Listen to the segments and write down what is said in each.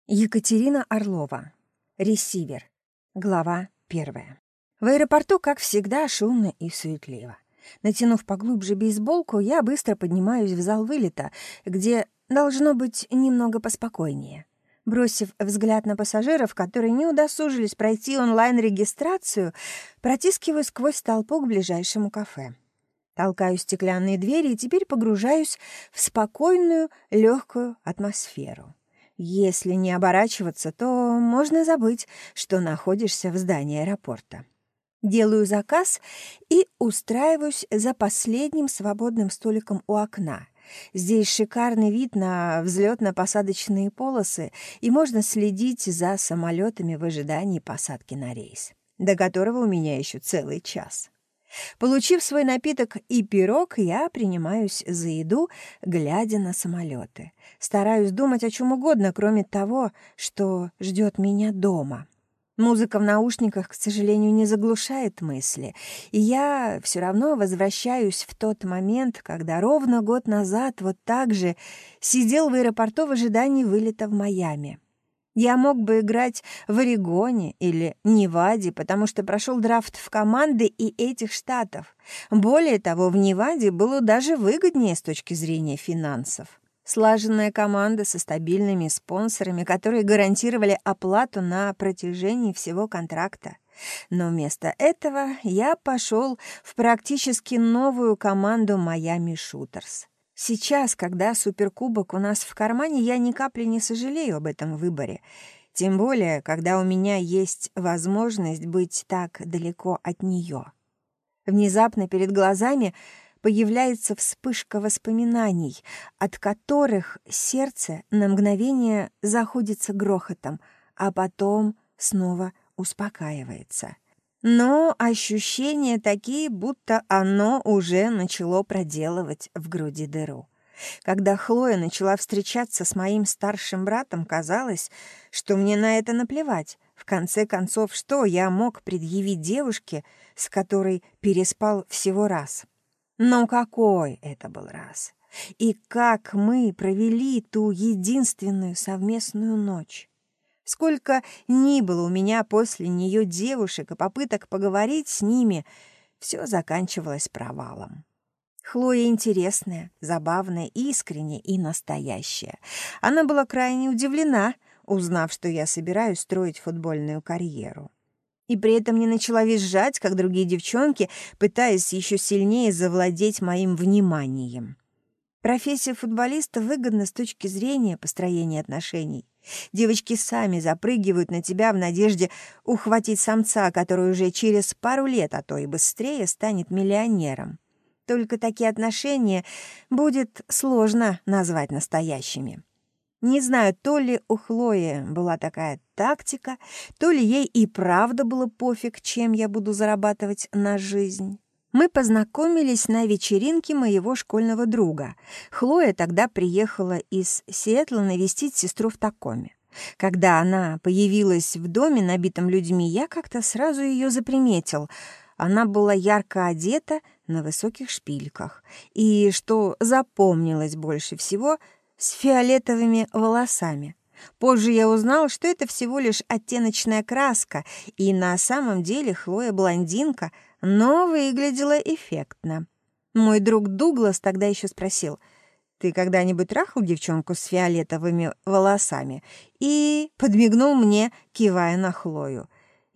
Екатерина Орлова. Ресивер. Глава 1. В аэропорту, как всегда, шумно и суетливо. Натянув поглубже бейсболку, я быстро поднимаюсь в зал вылета, где должно быть немного поспокойнее. Бросив взгляд на пассажиров, которые не удосужились пройти онлайн-регистрацию, протискиваю сквозь толпу к ближайшему кафе. Толкаю стеклянные двери и теперь погружаюсь в спокойную, легкую атмосферу. Если не оборачиваться, то можно забыть, что находишься в здании аэропорта. Делаю заказ и устраиваюсь за последним свободным столиком у окна. Здесь шикарный вид на взлетно-посадочные полосы, и можно следить за самолетами в ожидании посадки на рейс, до которого у меня еще целый час. Получив свой напиток и пирог, я принимаюсь за еду, глядя на самолеты. Стараюсь думать о чем угодно, кроме того, что ждет меня дома. Музыка в наушниках, к сожалению, не заглушает мысли, и я все равно возвращаюсь в тот момент, когда ровно год назад вот так же сидел в аэропорту в ожидании вылета в Майами. Я мог бы играть в Орегоне или Неваде, потому что прошел драфт в команды и этих штатов. Более того, в Неваде было даже выгоднее с точки зрения финансов. Слаженная команда со стабильными спонсорами, которые гарантировали оплату на протяжении всего контракта. Но вместо этого я пошел в практически новую команду Miami Shooters. Сейчас, когда суперкубок у нас в кармане, я ни капли не сожалею об этом выборе. Тем более, когда у меня есть возможность быть так далеко от нее. Внезапно перед глазами появляется вспышка воспоминаний, от которых сердце на мгновение заходится грохотом, а потом снова успокаивается. Но ощущения такие, будто оно уже начало проделывать в груди дыру. Когда Хлоя начала встречаться с моим старшим братом, казалось, что мне на это наплевать. В конце концов, что я мог предъявить девушке, с которой переспал всего раз? Но какой это был раз! И как мы провели ту единственную совместную ночь! Сколько ни было у меня после нее девушек и попыток поговорить с ними, все заканчивалось провалом. Хлоя интересная, забавная, искренняя и настоящая. Она была крайне удивлена, узнав, что я собираюсь строить футбольную карьеру. И при этом не начала визжать, как другие девчонки, пытаясь еще сильнее завладеть моим вниманием. Профессия футболиста выгодна с точки зрения построения отношений. Девочки сами запрыгивают на тебя в надежде ухватить самца, который уже через пару лет, а то и быстрее, станет миллионером. Только такие отношения будет сложно назвать настоящими. Не знаю, то ли у Хлои была такая тактика, то ли ей и правда было пофиг, чем я буду зарабатывать на жизнь. Мы познакомились на вечеринке моего школьного друга. Хлоя тогда приехала из Сиэтла навестить сестру в Такоме. Когда она появилась в доме, набитом людьми, я как-то сразу ее заприметил. Она была ярко одета на высоких шпильках. И, что запомнилось больше всего, с фиолетовыми волосами. Позже я узнал, что это всего лишь оттеночная краска, и на самом деле Хлоя блондинка, но выглядела эффектно. Мой друг Дуглас тогда еще спросил: «Ты когда-нибудь трахал девчонку с фиолетовыми волосами?» И подмигнул мне, кивая на Хлою.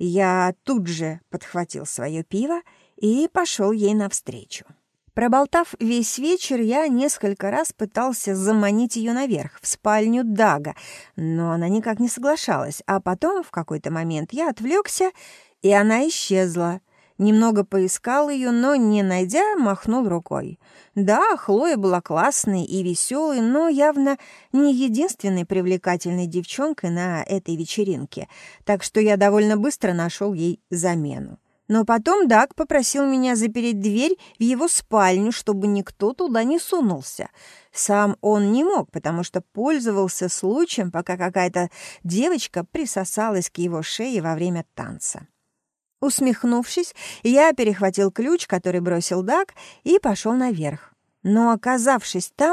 Я тут же подхватил свое пиво и пошел ей навстречу. Проболтав весь вечер, я несколько раз пытался заманить ее наверх, в спальню Дага, но она никак не соглашалась, а потом в какой-то момент я отвлекся, и она исчезла. Немного поискал ее, но, не найдя, махнул рукой. Да, Хлоя была классной и веселой, но явно не единственной привлекательной девчонкой на этой вечеринке, так что я довольно быстро нашел ей замену. Но потом Даг попросил меня запереть дверь в его спальню, чтобы никто туда не сунулся. Сам он не мог, потому что пользовался случаем, пока какая-то девочка присосалась к его шее во время танца. Усмехнувшись, я перехватил ключ, который бросил Даг, и пошел наверх. Но, оказавшись там,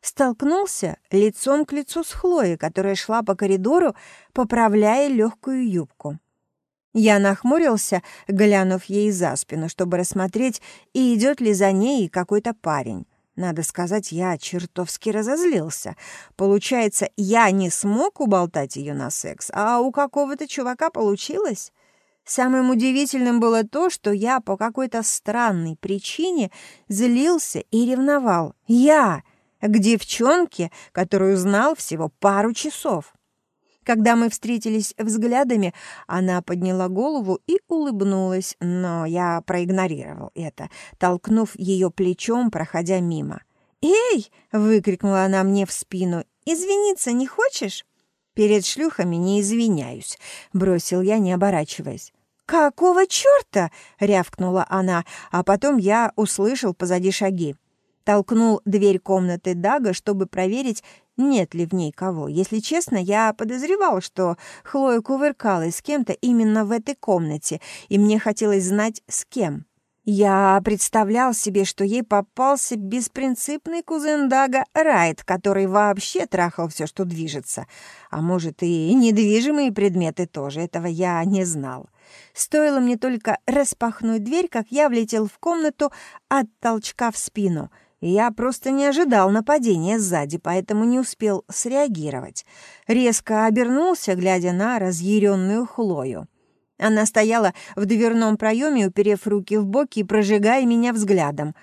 столкнулся лицом к лицу с Хлоей, которая шла по коридору, поправляя легкую юбку. Я нахмурился, глянув ей за спину, чтобы рассмотреть, и идет ли за ней какой-то парень. Надо сказать, я чертовски разозлился. Получается, я не смог уболтать ее на секс, а у какого-то чувака получилось. Самым удивительным было то, что я по какой-то странной причине злился и ревновал. Я к девчонке, которую знал всего пару часов. Когда мы встретились взглядами, она подняла голову и улыбнулась, но я проигнорировал это, толкнув ее плечом, проходя мимо. «Эй!» — выкрикнула она мне в спину. «Извиниться не хочешь?» «Перед шлюхами не извиняюсь», — бросил я, не оборачиваясь. «Какого черта?» — рявкнула она, а потом я услышал позади шаги. Толкнул дверь комнаты Дага, чтобы проверить, нет ли в ней кого. Если честно, я подозревал, что Хлоя кувыркалась с кем-то именно в этой комнате, и мне хотелось знать, с кем. Я представлял себе, что ей попался беспринципный кузен Дага Райт, который вообще трахал все, что движется. А может, и недвижимые предметы тоже, этого я не знал. Стоило мне только распахнуть дверь, как я влетел в комнату от толчка в спину. Я просто не ожидал нападения сзади, поэтому не успел среагировать. Резко обернулся, глядя на разъяренную Хлою. Она стояла в дверном проеме, уперев руки в боки и прожигая меня взглядом.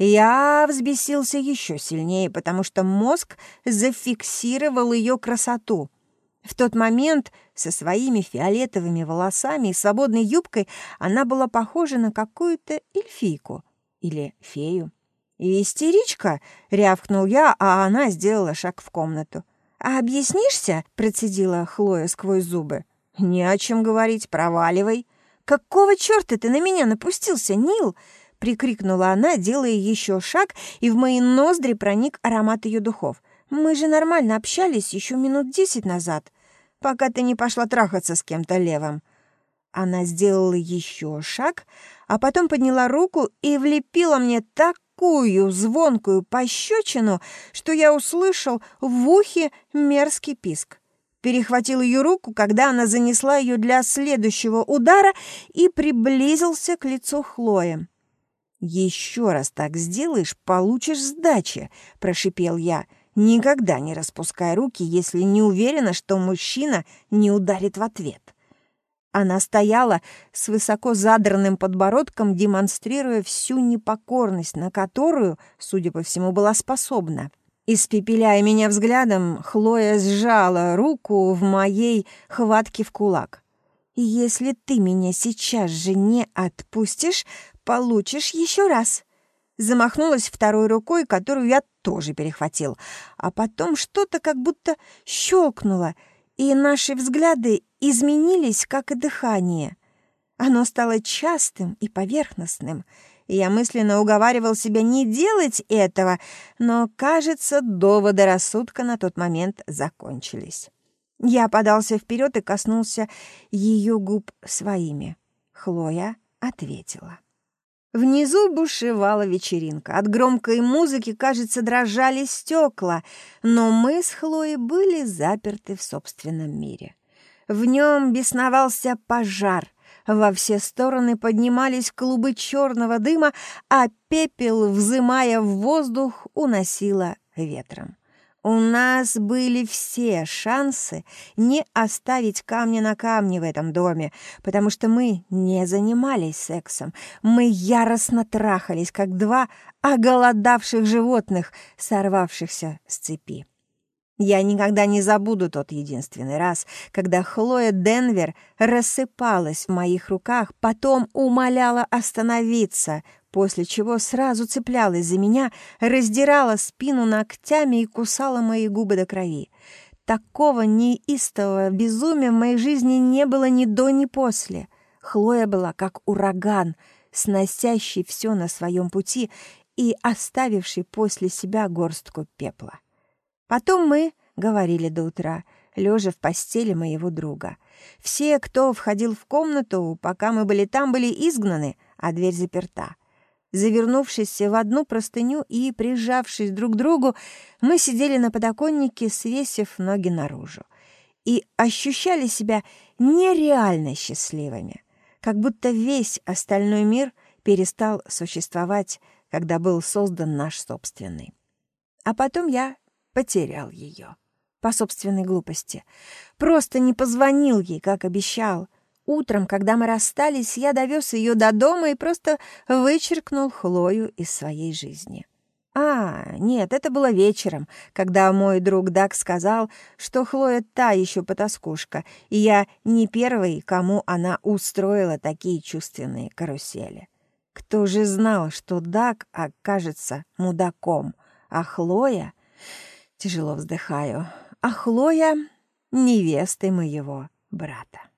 Я взбесился еще сильнее, потому что мозг зафиксировал ее красоту. В тот момент со своими фиолетовыми волосами и свободной юбкой она была похожа на какую-то эльфийку или фею. «Истеричка!» — рявкнул я, а она сделала шаг в комнату. «А объяснишься?» — процедила Хлоя сквозь зубы. «Не о чем говорить, проваливай». «Какого черта ты на меня напустился, Нил?» — прикрикнула она, делая еще шаг, и в мои ноздри проник аромат ее духов. «Мы же нормально общались еще минут 10 назад, пока ты не пошла трахаться с кем-то левым». Она сделала еще шаг, а потом подняла руку и влепила мне такую звонкую пощечину, что я услышал в ухе мерзкий писк. Перехватил ее руку, когда она занесла ее для следующего удара, и приблизился к лицу Хлои. «Еще раз так сделаешь, получишь сдачи», — прошипел я. «Никогда не распускай руки, если не уверена, что мужчина не ударит в ответ». Она стояла с высоко задранным подбородком, демонстрируя всю непокорность, на которую, судя по всему, была способна. Испепеляя меня взглядом, Хлоя сжала руку в моей хватке в кулак. «Если ты меня сейчас же не отпустишь, получишь еще раз». Замахнулась второй рукой, которую я тоже перехватил, а потом что-то как будто щелкнуло, и наши взгляды изменились, как и дыхание. Оно стало частым и поверхностным, и я мысленно уговаривал себя не делать этого, но, кажется, доводы рассудка на тот момент закончились. Я подался вперед и коснулся ее губ своими. Хлоя ответила. Внизу бушевала вечеринка. От громкой музыки, кажется, дрожали стекла, но мы с Хлоей были заперты в собственном мире. В нем бесновался пожар. Во все стороны поднимались клубы черного дыма, а пепел, взымая в воздух, уносило ветром. У нас были все шансы не оставить камня на камне в этом доме, потому что мы не занимались сексом. Мы яростно трахались, как два оголодавших животных, сорвавшихся с цепи. Я никогда не забуду тот единственный раз, когда Хлоя Денвер рассыпалась в моих руках, потом умоляла остановиться, после чего сразу цеплялась за меня, раздирала спину ногтями и кусала мои губы до крови. Такого неистового безумия в моей жизни не было ни до, ни после. Хлоя была как ураган, сносящий все на своем пути и оставивший после себя горстку пепла. Потом мы говорили до утра, лежа в постели моего друга. Все, кто входил в комнату, пока мы были там, были изгнаны, а дверь заперта. Завернувшись в одну простыню и прижавшись друг к другу, мы сидели на подоконнике, свесив ноги наружу, и ощущали себя нереально счастливыми, как будто весь остальной мир перестал существовать, когда был создан наш собственный. А потом я потерял ее по собственной глупости. Просто не позвонил ей, как обещал. Утром, когда мы расстались, я довез ее до дома и просто вычеркнул Хлою из своей жизни. Нет, это было вечером, когда мой друг Даг сказал, что Хлоя та еще потаскушка, и я не первый, кому она устроила такие чувственные карусели. Кто же знал, что Даг окажется мудаком, а Хлоя... Тяжело вздыхаю. А Хлоя — невестой моего брата.